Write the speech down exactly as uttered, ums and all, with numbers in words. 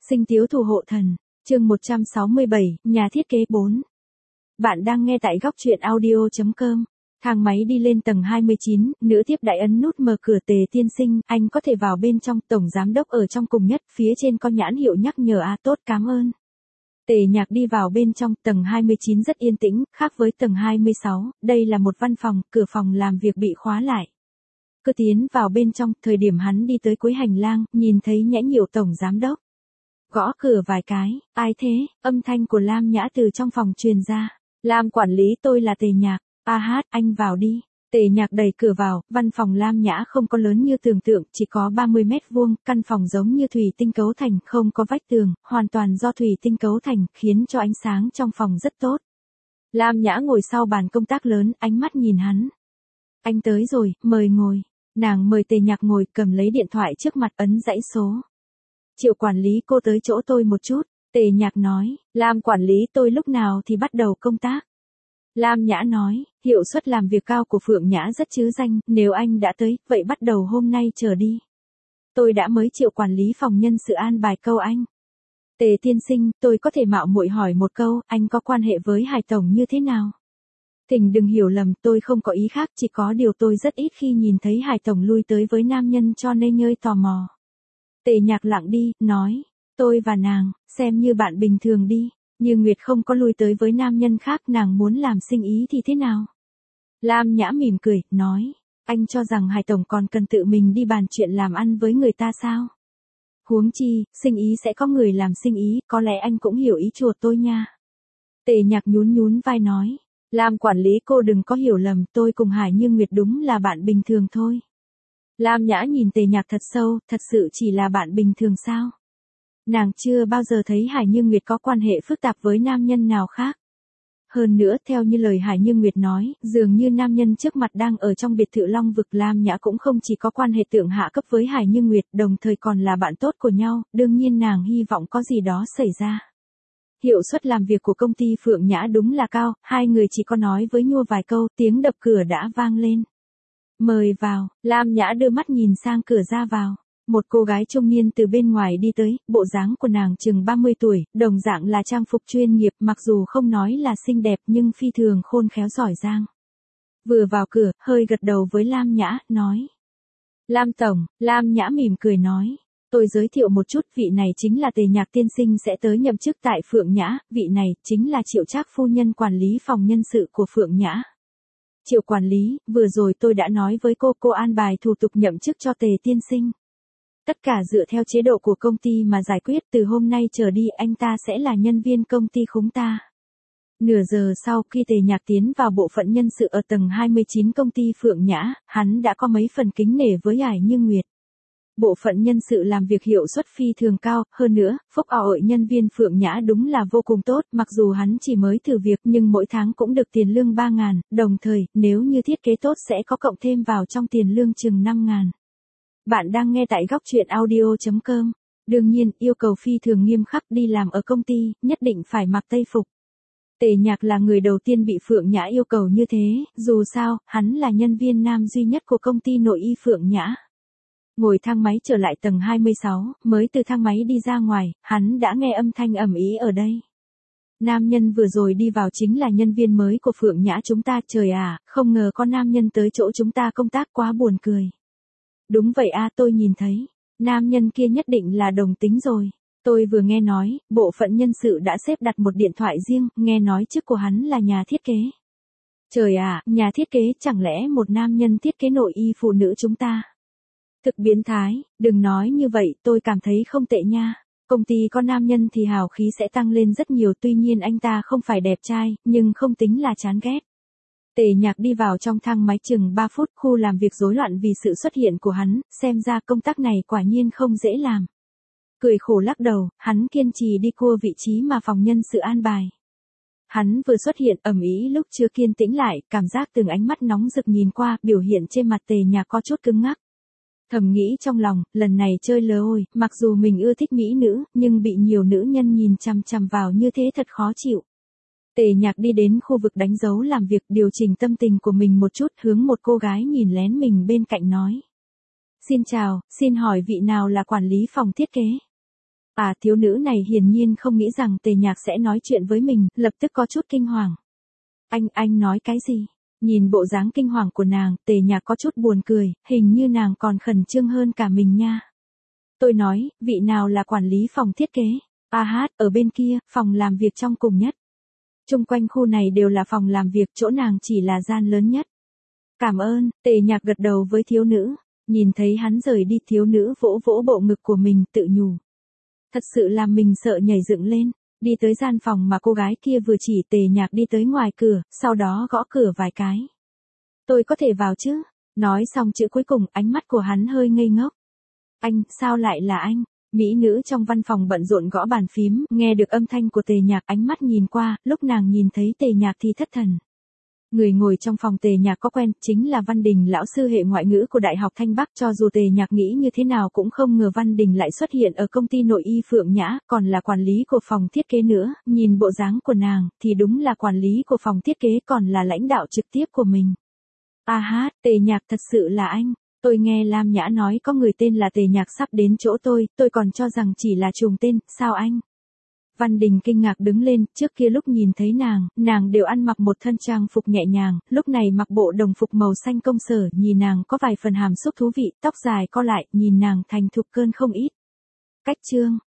Sinh tiếu thủ hộ thần, chương một trăm sáu mươi bảy, nhà thiết kế bốn. Bạn đang nghe tại góc truyện audio.com. Thang máy đi lên tầng hai mươi chín, nữ tiếp đại ấn nút mở cửa. Tề tiên sinh, anh có thể vào bên trong, tổng giám đốc ở trong cùng nhất, phía trên có nhãn hiệu nhắc nhở. À tốt, cảm ơn. Tề Nhạc đi vào bên trong, tầng hai mươi chín rất yên tĩnh, khác với tầng hai mươi sáu, đây là một văn phòng, cửa phòng làm việc bị khóa lại. Cứ tiến vào bên trong, thời điểm hắn đi tới cuối hành lang, nhìn thấy nhãn hiệu tổng giám đốc. Gõ cửa vài cái, ai thế, âm thanh của Lam Nhã từ trong phòng truyền ra. Lam quản lý, tôi là Tề Nhạc. A hát, anh vào đi. Tề Nhạc đẩy cửa vào, văn phòng Lam Nhã không có lớn như tưởng tượng, chỉ có ba mươi mét vuông, căn phòng giống như thủy tinh cấu thành, không có vách tường, hoàn toàn do thủy tinh cấu thành, khiến cho ánh sáng trong phòng rất tốt. Lam Nhã ngồi sau bàn công tác lớn, ánh mắt nhìn hắn. Anh tới rồi, mời ngồi. Nàng mời Tề Nhạc ngồi, cầm lấy điện thoại trước mặt, ấn dãy số. Triệu quản lý, cô tới chỗ tôi một chút. Tề Nhạc nói, Lam quản lý, tôi lúc nào thì bắt đầu công tác. Lam Nhã nói, hiệu suất làm việc cao của Phượng Nhã rất chứ danh, nếu anh đã tới, vậy bắt đầu hôm nay trở đi. Tôi đã mới Triệu quản lý phòng nhân sự an bài câu anh. Tề tiên sinh, tôi có thể mạo muội hỏi một câu, anh có quan hệ với Hải tổng như thế nào? Thỉnh đừng hiểu lầm, tôi không có ý khác, chỉ có điều tôi rất ít khi nhìn thấy Hải tổng lui tới với nam nhân cho nên hơi tò mò. Tề Nhạc lặng đi, nói, tôi và nàng, xem như bạn bình thường đi, Như Nguyệt không có lui tới với nam nhân khác, nàng muốn làm sinh ý thì thế nào? Lam Nhã mỉm cười, nói, anh cho rằng Hải tổng còn cần tự mình đi bàn chuyện làm ăn với người ta sao? Huống chi, sinh ý sẽ có người làm sinh ý, có lẽ anh cũng hiểu ý chuột tôi nha. Tề Nhạc nhún nhún vai nói, Lam quản lý, cô đừng có hiểu lầm, tôi cùng Hải Như Nguyệt đúng là bạn bình thường thôi. Lam Nhã nhìn Tề Nhạc thật sâu, thật sự chỉ là bạn bình thường sao? Nàng chưa bao giờ thấy Hải Như Nguyệt có quan hệ phức tạp với nam nhân nào khác. Hơn nữa, theo như lời Hải Như Nguyệt nói, dường như nam nhân trước mặt đang ở trong biệt thự Long Vực. Lam Nhã cũng không chỉ có quan hệ thượng hạ cấp với Hải Như Nguyệt, đồng thời còn là bạn tốt của nhau, đương nhiên nàng hy vọng có gì đó xảy ra. Hiệu suất làm việc của công ty Phượng Nhã đúng là cao, hai người chỉ có nói với nhau vài câu, tiếng đập cửa đã vang lên. Mời vào, Lam Nhã đưa mắt nhìn sang cửa ra vào. Một cô gái trung niên từ bên ngoài đi tới, bộ dáng của nàng chừng ba mươi tuổi, đồng dạng là trang phục chuyên nghiệp, mặc dù không nói là xinh đẹp nhưng phi thường khôn khéo giỏi giang. Vừa vào cửa, hơi gật đầu với Lam Nhã, nói. Lam tổng, Lam Nhã mỉm cười nói. Tôi giới thiệu một chút, vị này chính là Tề Nhạc tiên sinh sẽ tới nhậm chức tại Phượng Nhã, vị này chính là Triệu Trác phu nhân quản lý phòng nhân sự của Phượng Nhã. Triệu quản lý, vừa rồi tôi đã nói với cô, cô an bài thủ tục nhậm chức cho Tề tiên sinh. Tất cả dựa theo chế độ của công ty mà giải quyết, từ hôm nay trở đi anh ta sẽ là nhân viên công ty chúng ta. Nửa giờ sau khi Tề Nhạc tiến vào bộ phận nhân sự ở tầng hai mươi chín công ty Phượng Nhã, hắn đã có mấy phần kính nể với Hải Như Nguyệt. Bộ phận nhân sự làm việc hiệu suất phi thường cao, hơn nữa, phúc lợi nhân viên Phượng Nhã đúng là vô cùng tốt, mặc dù hắn chỉ mới thử việc nhưng mỗi tháng cũng được tiền lương ba ngàn, đồng thời, nếu như thiết kế tốt sẽ có cộng thêm vào trong tiền lương chừng năm ngàn. Bạn đang nghe tại góc truyện audio.com. Đương nhiên, yêu cầu phi thường nghiêm khắc, đi làm ở công ty, nhất định phải mặc tây phục. Tề Nhạc là người đầu tiên bị Phượng Nhã yêu cầu như thế, dù sao, hắn là nhân viên nam duy nhất của công ty nội y Phượng Nhã. Ngồi thang máy trở lại tầng hai mươi sáu, mới từ thang máy đi ra ngoài, hắn đã nghe âm thanh ầm ĩ ở đây. Nam nhân vừa rồi đi vào chính là nhân viên mới của Phượng Nhã chúng ta, trời à, không ngờ có nam nhân tới chỗ chúng ta công tác, quá buồn cười. Đúng vậy a, tôi nhìn thấy, nam nhân kia nhất định là đồng tính rồi. Tôi vừa nghe nói, bộ phận nhân sự đã xếp đặt một điện thoại riêng, nghe nói chức của hắn là nhà thiết kế. Trời à, nhà thiết kế, chẳng lẽ một nam nhân thiết kế nội y phụ nữ chúng ta? Thực biến thái, đừng nói như vậy, tôi cảm thấy không tệ nha. Công ty có nam nhân thì hào khí sẽ tăng lên rất nhiều, tuy nhiên anh ta không phải đẹp trai, nhưng không tính là chán ghét. Tề Nhạc đi vào trong thang máy chừng ba phút, khu làm việc rối loạn vì sự xuất hiện của hắn, xem ra công tác này quả nhiên không dễ làm. Cười khổ lắc đầu, hắn kiên trì đi cua vị trí mà phòng nhân sự an bài. Hắn vừa xuất hiện, ầm ĩ lúc chưa kiên tĩnh lại, cảm giác từng ánh mắt nóng rực nhìn qua, biểu hiện trên mặt Tề Nhạc có chút cứng ngắc. Thầm nghĩ trong lòng, lần này chơi lơ ôi, mặc dù mình ưa thích mỹ nữ, nhưng bị nhiều nữ nhân nhìn chằm chằm vào như thế thật khó chịu. Tề Nhạc đi đến khu vực đánh dấu làm việc, điều chỉnh tâm tình của mình một chút, hướng một cô gái nhìn lén mình bên cạnh nói. Xin chào, xin hỏi vị nào là quản lý phòng thiết kế? À, thiếu nữ này hiển nhiên không nghĩ rằng Tề Nhạc sẽ nói chuyện với mình, lập tức có chút kinh hoàng. Anh, anh nói cái gì? Nhìn bộ dáng kinh hoàng của nàng, Tề Nhạc có chút buồn cười, hình như nàng còn khẩn trương hơn cả mình nha. Tôi nói, vị nào là quản lý phòng thiết kế? A hát, ở bên kia, phòng làm việc trong cùng nhất. Chung quanh khu này đều là phòng làm việc, chỗ nàng chỉ là gian lớn nhất. Cảm ơn, Tề Nhạc gật đầu với thiếu nữ. Nhìn thấy hắn rời đi, thiếu nữ vỗ vỗ bộ ngực của mình, tự nhủ. Thật sự làm mình sợ nhảy dựng lên. Đi tới gian phòng mà cô gái kia vừa chỉ, Tề Nhạc đi tới ngoài cửa, sau đó gõ cửa vài cái. Tôi có thể vào chứ? Nói xong chữ cuối cùng, ánh mắt của hắn hơi ngây ngốc. Anh, sao lại là anh? Mỹ nữ trong văn phòng bận rộn gõ bàn phím, nghe được âm thanh của Tề Nhạc, ánh mắt nhìn qua, lúc nàng nhìn thấy Tề Nhạc thì thất thần. Người ngồi trong phòng Tề Nhạc có quen, chính là Văn Đình, lão sư hệ ngoại ngữ của Đại học Thanh Bắc. Cho dù Tề Nhạc nghĩ như thế nào cũng không ngờ Văn Đình lại xuất hiện ở công ty nội y Phượng Nhã, còn là quản lý của phòng thiết kế nữa. Nhìn bộ dáng của nàng, thì đúng là quản lý của phòng thiết kế, còn là lãnh đạo trực tiếp của mình. A hát, Tề Nhạc, thật sự là anh. Tôi nghe Lam Nhã nói có người tên là Tề Nhạc sắp đến chỗ tôi, tôi còn cho rằng chỉ là trùng tên, sao anh? Văn Đình kinh ngạc đứng lên, trước kia lúc nhìn thấy nàng, nàng đều ăn mặc một thân trang phục nhẹ nhàng, lúc này mặc bộ đồng phục màu xanh công sở, nhìn nàng có vài phần hàm xúc thú vị, tóc dài co lại, nhìn nàng thành thục cơn không ít. Cách chương